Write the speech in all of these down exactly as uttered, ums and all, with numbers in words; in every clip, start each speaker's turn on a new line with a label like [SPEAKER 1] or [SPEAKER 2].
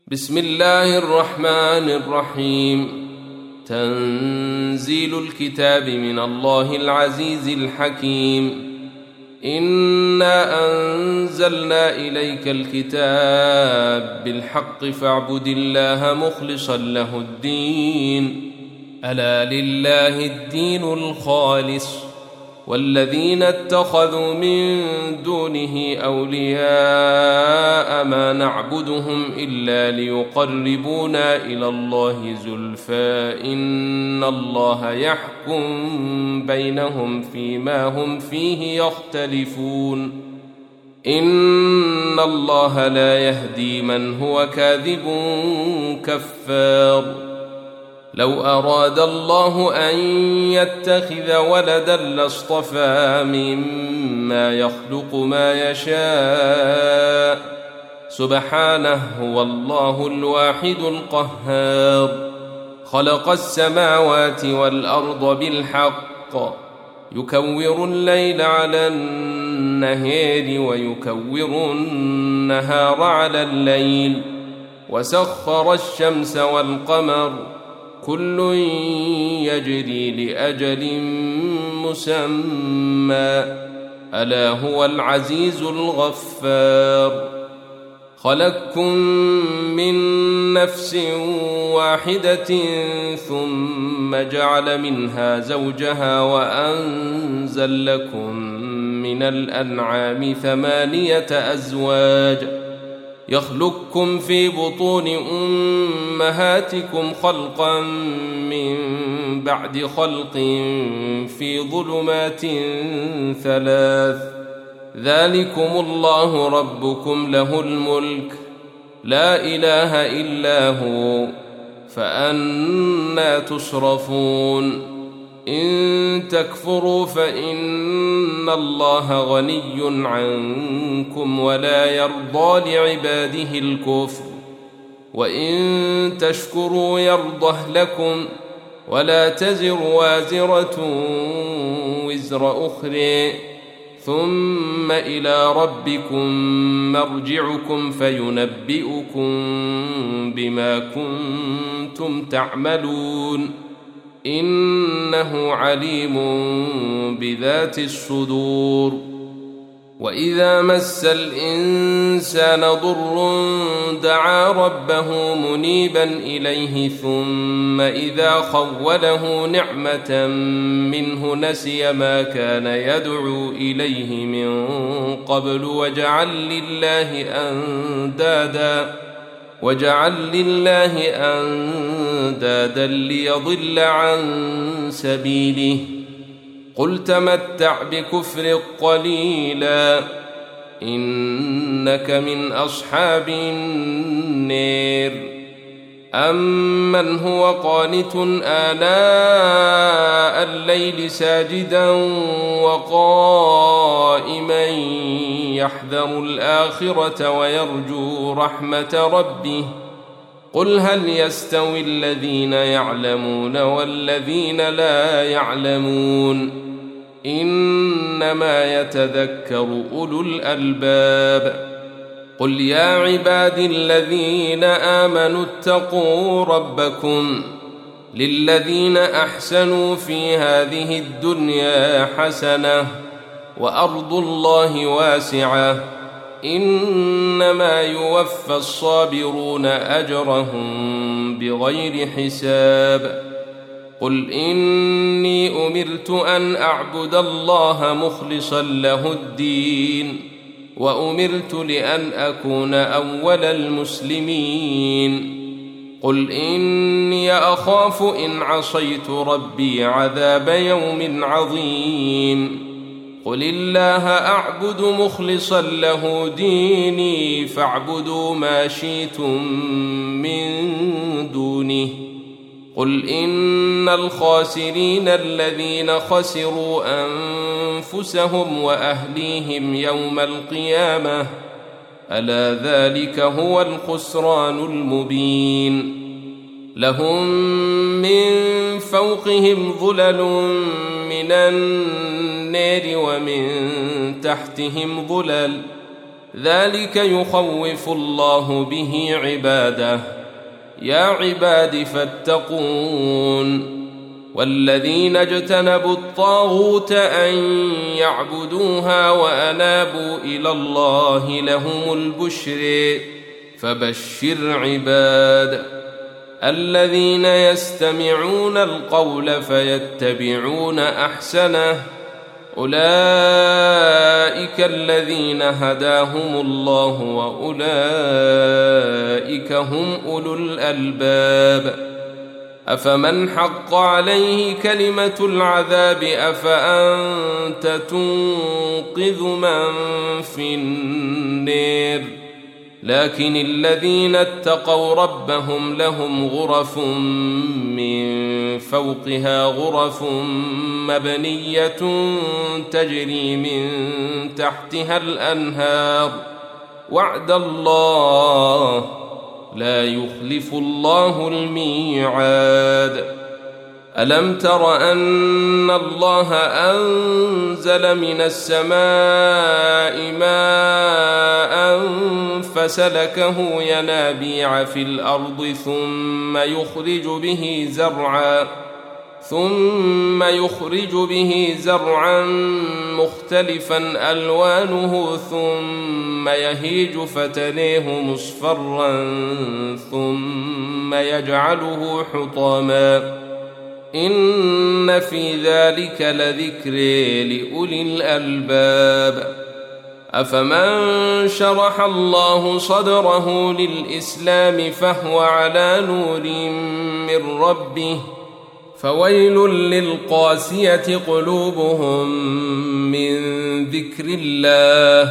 [SPEAKER 1] بسم الله الرحمن الرحيم. تنزيل الكتاب من الله العزيز الحكيم. إنا أنزلنا إليك الكتاب بالحق فاعبد الله مخلصا له الدين. ألا لله الدين الخالص والذين اتخذوا من دونه أولياء ما نعبدهم إلا ليقربونا إلى الله زلفى إن الله يحكم بينهم فيما هم فيه يختلفون. إن الله لا يهدي من هو كاذب كفار. لو أراد الله أن يتخذ ولدا لاصطفى مما يخلق ما يشاء سبحانه هو الله الواحد القهار. خلق السماوات والأرض بالحق يكور الليل على النهار ويكور النهار على الليل وسخر الشمس والقمر كل يجري لأجل مسمى ألا هو العزيز الغفار. خلقكم من نفس واحدة ثم جعل منها زوجها وأنزل لكم من الأنعام ثمانية أزواج يخلقكم في بطون أمهاتكم خلقا من بعد خلق في ظلمات ثلاث ذلكم الله ربكم له الملك لا إله إلا هو فأنى تصرفون. إن تكفروا فإن الله غني عنكم ولا يرضى لعباده الكفر وإن تشكروا يرضه لكم ولا تزر وازرة وزر أخرى ثم إلى ربكم مرجعكم فينبئكم بما كنتم تعملون إنه عليم بذات الصدور. وإذا مس الإنسان ضر دعا ربه منيبا إليه ثم إذا خوله نعمة منه نسي ما كان يدعو إليه من قبل وجعل لله أندادا وجعل لله أندادا ليضل عن سبيله. قل تمتع بكفر قليلا إنك من أصحاب النار. أمن هو قانت آناء الليل ساجدا وقائما يحذر الآخرة ويرجو رحمة ربه قل هل يستوي الذين يعلمون والذين لا يعلمون إنما يتذكر أولو الألباب. قل يا عبادي الذين آمنوا اتقوا ربكم للذين أحسنوا في هذه الدنيا حسنة وأرض الله واسعة إنما يوفى الصابرون أجرهم بغير حساب. قل إني أمرت أن أعبد الله مخلصا له الدين وأمرت لأن أكون أول المسلمين. قل إني أخاف إن عصيت ربي عذاب يوم عظيم. قل الله أعبد مخلصا له ديني فاعبدوا ما شئتم من دونه. قل إن الخاسرين الذين خسروا أنفسهم وأهليهم يوم القيامة ألا ذلك هو الخسران المبين. لهم من فوقهم ظلل من النار ومن تحتهم ظلل ذلك يخوف الله به عباده. يا عباد فاتقون. والذين اجتنبوا الطاغوت أن يعبدوها وأنابوا إلى الله لهم البشر فبشر عباد الذين يستمعون القول فيتبعون أحسنه أولئك الذين هداهم الله وأولئك هم أولو الألباب. أفمن حق عليه كلمة العذاب أفأنت تنقذ من في النار. لكن الذين اتقوا ربهم لهم غرف من فوقها غرف مبنية تجري من تحتها الأنهار وعد الله لا يخلف الله الميعاد. ألم تر أن الله أنزل من السماء ماء فسلكه ينابيع في الأرض ثم يخرج به زرعا ثم يخرج به زرعا مختلفا ألوانه ثم يهيج فتريه مصفرا ثم يجعله حطاما إن في ذلك لذكر لأولي الألباب. أفمن شرح الله صدره للإسلام فهو على نور من ربه فويل للقاسية قلوبهم من ذكر الله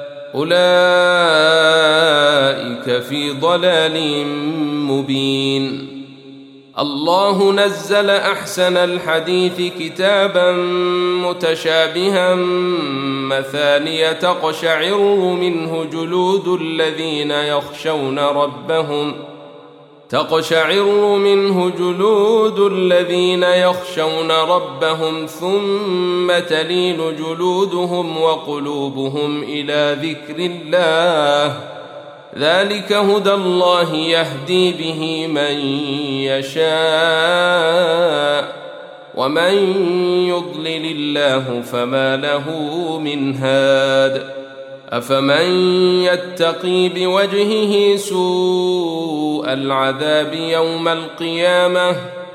[SPEAKER 1] أولئك في ضلال مبين. الله نزل أحسن الحديث كتابا متشابها مثانية تقشعر منه جلود الذين يخشون ربهم تقشعر منه جلود الذين يخشون ربهم ثم تلين جلودهم وقلوبهم إلى ذكر الله ذلك هدى الله يهدي به من يشاء ومن يضلل الله فما له من هاد. أفمن يتقي بوجهه سوء العذاب يوم القيامة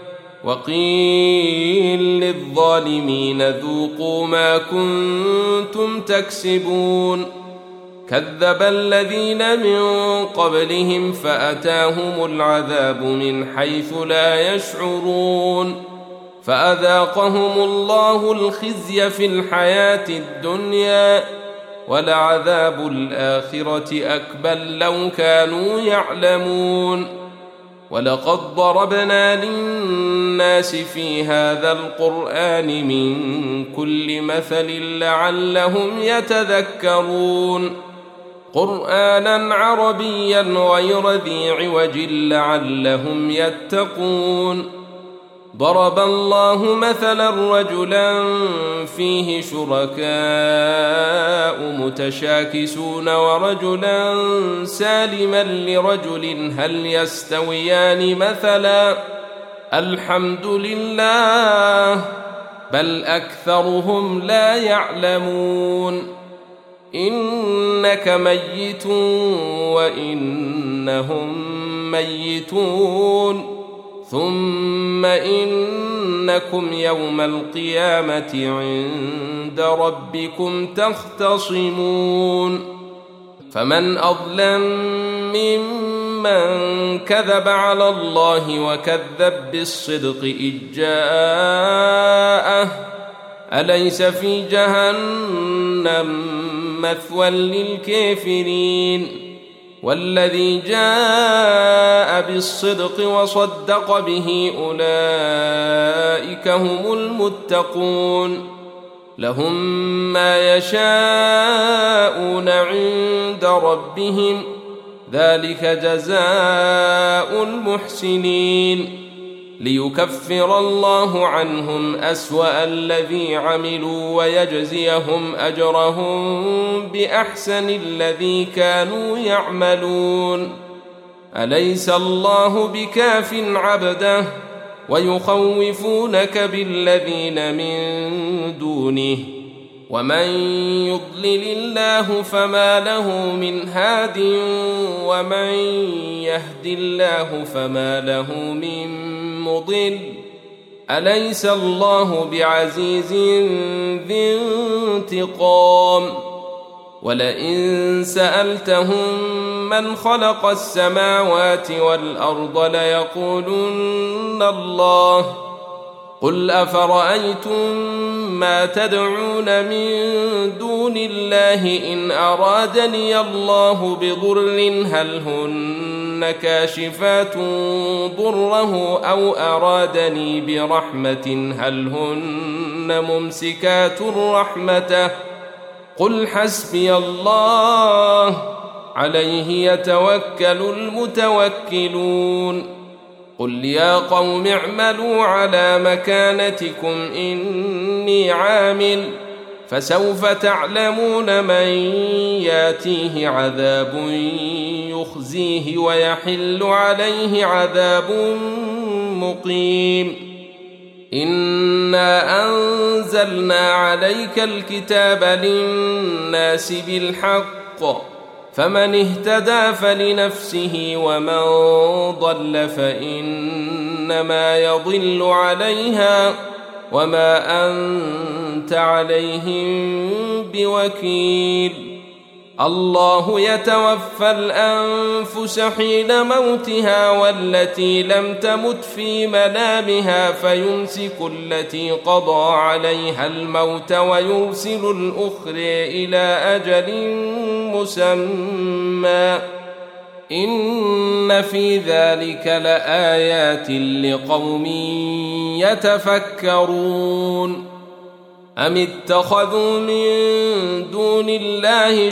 [SPEAKER 1] وقيل للظالمين ذوقوا ما كنتم تكسبون. كذب الذين من قبلهم فأتاهم العذاب من حيث لا يشعرون فأذاقهم الله الخزي في الحياة الدنيا ولعذاب الآخرة أكبر لو كانوا يعلمون. ولقد ضربنا للناس في هذا القرآن من كل مثل لعلهم يتذكرون قرآنا عربيا غير ذي عوج لعلهم يتقون. ضرب الله مثلا رجلا فيه شركاء متشاكسون ورجلا سالما لرجل هل يستويان مثلا الحمد لله بل أكثرهم لا يعلمون. إنك ميت وإنهم ميتون ثم إنكم يوم القيامة عند ربكم تختصمون. فمن أظلم ممن كذب على الله وكذب بالصدق إذ جاءه أليس في جهنم مثوى للكافرين. والذي جاء بالصدق وصدق به أولئك هم المتقون لهم ما يشاءون عند ربهم ذلك جزاء المحسنين. ليكفر الله عنهم أسوأ الذي عملوا ويجزيهم أجرهم بأحسن الذي كانوا يعملون. أليس الله بكاف عبده ويخوفونك بالذين من دونه ومن يضلل الله فما له من هاد ومن يهد الله فما له من مضل. أليس الله بعزيز ذي انتقام؟ ولئن سألتهم من خلق السماوات والأرض ليقولن الله. قل أفرأيتم ما تدعون من دون الله إن أرادني الله بضر هل هن كاشفات ضره أو أرادني برحمة هل هن ممسكات رحمته؟ قل حسبي الله عليه يتوكل المتوكلون. قل يا قوم اعملوا على مكانتكم إني عامل فسوف تعلمون من ياتيه عذاب يخزيه ويحل عليه عذاب مقيم. إنا أنزلنا عليك الكتاب للناس بالحق فمن اهتدى فلنفسه ومن ضل فإنما يضل عليها وما أنت عليهم بوكيل. الله يتوفى الأنفس حين موتها والتي لم تمت في منامها فيمسك التي قضى عليها الموت ويرسل الأخرى إلى أجل مسمى. إن في ذلك لآيات لقوم يتفكرون. أم اتخذوا من دون الله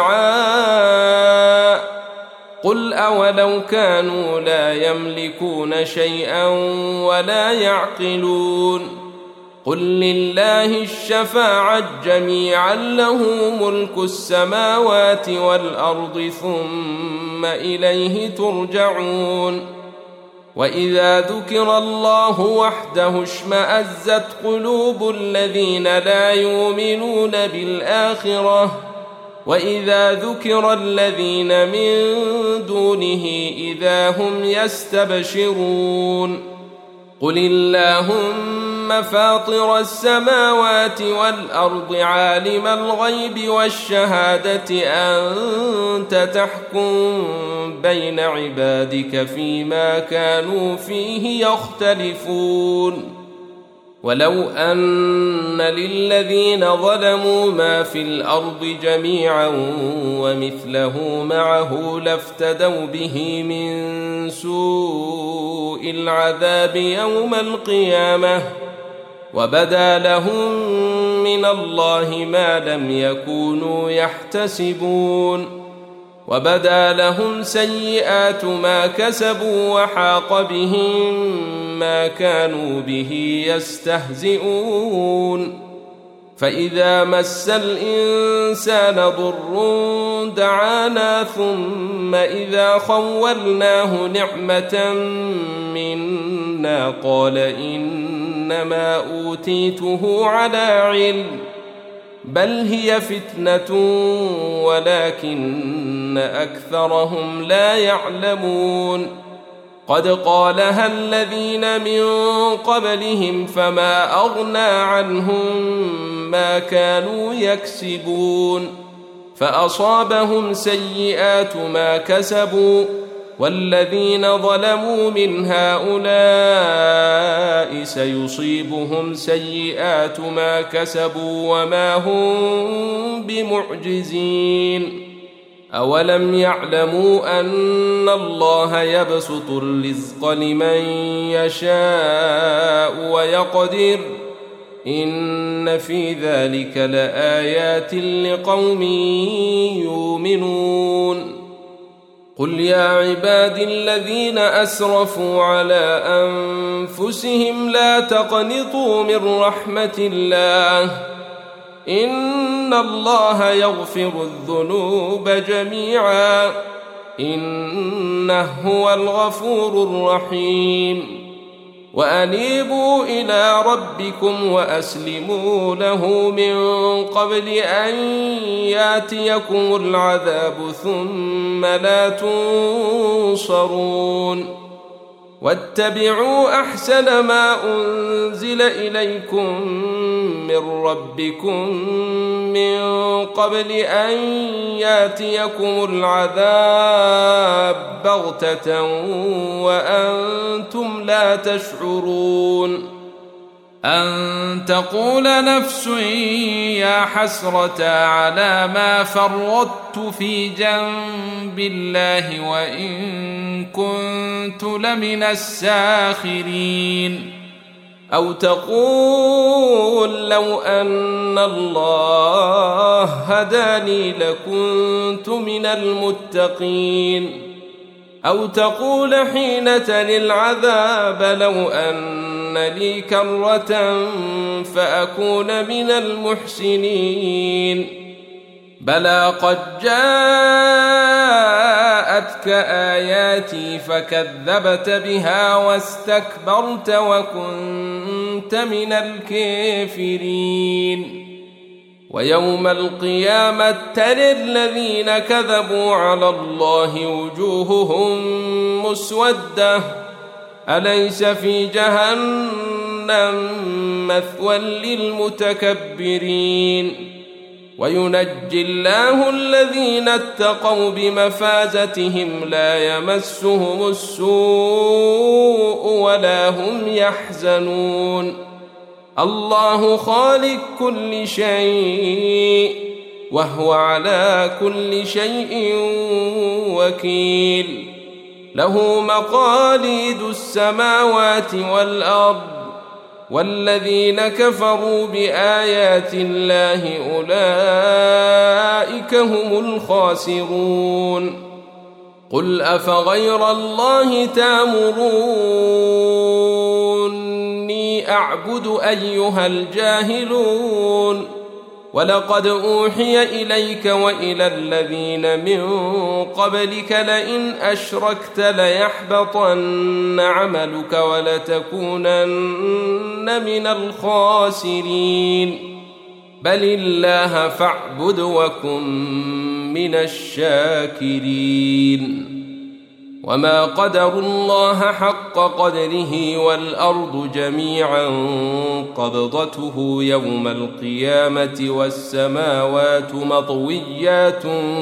[SPEAKER 1] شفعاء قل أولو كانوا لا يملكون شيئا ولا يعقلون. قل لله الشفاعة جميعا له ملك السماوات والأرض ثم إليه ترجعون. وإذا ذكر الله وحده اشمأزت قلوب الذين لا يؤمنون بالآخرة وإذا ذكر الذين من دونه إذا هم يستبشرون. قل اللهم فاطر السماوات والأرض عالم الغيب والشهادة أنت تحكم بين عبادك فيما كانوا فيه يختلفون. ولو أن للذين ظلموا ما في الأرض جميعا ومثله معه لافتدوا به من سوء العذاب يوم القيامة وبدا لهم من الله ما لم يكونوا يحتسبون. وبدا لهم سيئات ما كسبوا وحاق بهم ما كانوا به يستهزئون. فإذا مس الإنسان ضر دعانا ثم إذا خولناه نعمة منا قال إنما أوتيته على علم بل هي فتنة ولكن أكثرهم لا يعلمون. قد قالها الذين من قبلهم فما أغنى عنهم ما كانوا يكسبون فأصابهم سيئات ما كسبوا والذين ظلموا من هؤلاء سيصيبهم سيئات ما كسبوا وما هم بمعجزين. أولم يعلموا أن الله يبسط الرزق لمن يشاء ويقدر إن في ذلك لآيات لقوم يؤمنون. قل يا عبادي الذين أسرفوا على أنفسهم لا تقنطوا من رحمة الله إن الله يغفر الذنوب جميعا إنه هو الغفور الرحيم وأنيبوا إلى ربكم وأسلموا له من قبل أن ياتيكم العذاب ثم لا تنصرون واتبعوا أحسن ما أنزل إليكم من ربكم من قبل أن ياتيكم العذاب بغتة وأنتم لا تشعرون أن تقول نفس يا حسرة على ما فرطت في جنب الله وإن كنت لمن الساخرين أو تقول لو أن الله هداني لكنت من المتقين أو تقول حين تلي العذاب لو أن لي كرة فأكون من المحسنين بلى قد جاءتك آياتي فكذبت بها واستكبرت وكنت من الكافرين ويوم القيامة ترى الذين كذبوا على الله وجوههم مسودة أليس في جهنم مثوى للمتكبرين وينجي الله الذين اتقوا بمفازتهم لا يمسهم السوء ولا هم يحزنون الله خالق كل شيء وهو على كل شيء وكيل له مقاليد السماوات والأرض والذين كفروا بآيات الله أولئك هم الخاسرون قل أفغير الله تأمروني أعبد أيها الجاهلون ولقد أوحي إليك وإلى الذين من قبلك لئن أشركت ليحبطن عملك ولتكونن من الخاسرين بل الله فاعبد وكن من الشاكرين وما قدروا الله حق قدره والأرض جميعا قبضته يوم القيامة والسماوات مطويات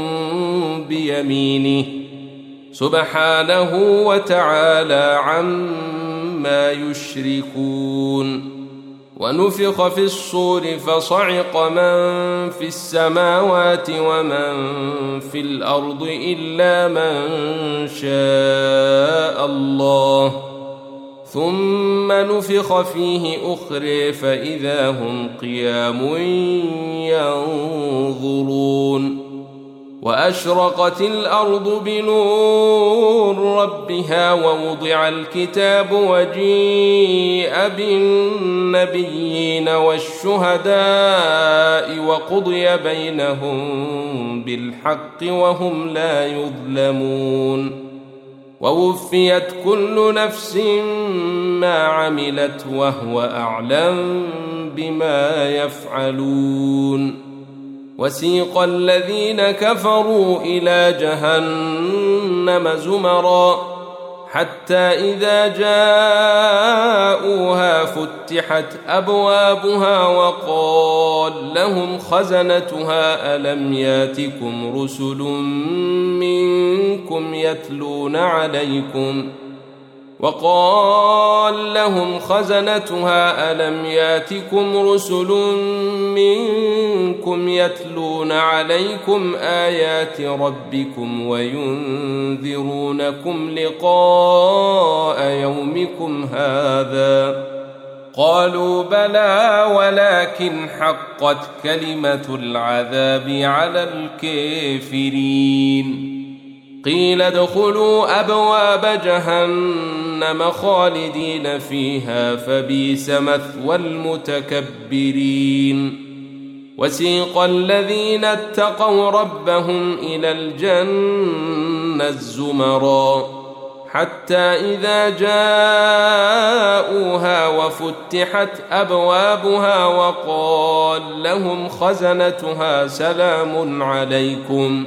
[SPEAKER 1] بيمينه سبحانه وتعالى عما يشركون ونفخ في الصور فصعق من في السماوات ومن في الأرض إلا من شاء الله ثم نفخ فيه أخرى فإذا هم قيام ينظرون وأشرقت الأرض بنور ربها ووضع الكتاب وجيء بالنبيين والشهداء وقضي بينهم بالحق وهم لا يظلمون ووفيت كل نفس ما عملت وهو أعلم بما يفعلون وسيق الذين كفروا إلى جهنم زمرا حتى إذا جاءوها فتحت أبوابها وقال لهم خزنتها ألم ياتكم رسل منكم يتلون عليكم وقال لهم خزنتها ألم ياتكم رسل منكم يتلون عليكم آيات ربكم وينذرونكم لقاء يومكم هذا قالوا بلى ولكن حقت كلمة العذاب على الكافرين قيل ادخلوا أبواب جهنم خالدين فيها فبئس مثوى المتكبرين وسيق الذين اتقوا ربهم إلى الجنة زمرا حتى إذا جاءوها وفتحت أبوابها وقال لهم خزنتها سلام عليكم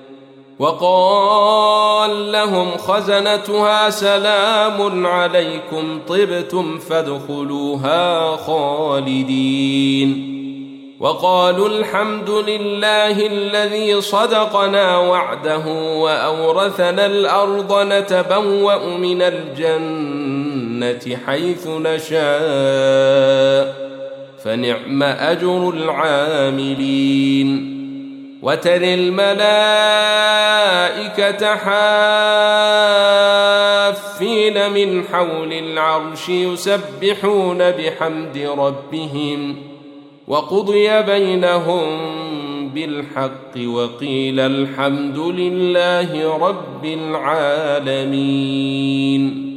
[SPEAKER 1] وقال لهم خزنتها سلام عليكم طبتم فادخلوها خالدين وقالوا الحمد لله الذي صدقنا وعده وأورثنا الأرض نتبوأ من الجنة حيث نشاء فنعم أجر العاملين وترى الملائكة حافين من حول العرش يسبحون بحمد ربهم وقضي بينهم بالحق وقيل الحمد لله رب العالمين.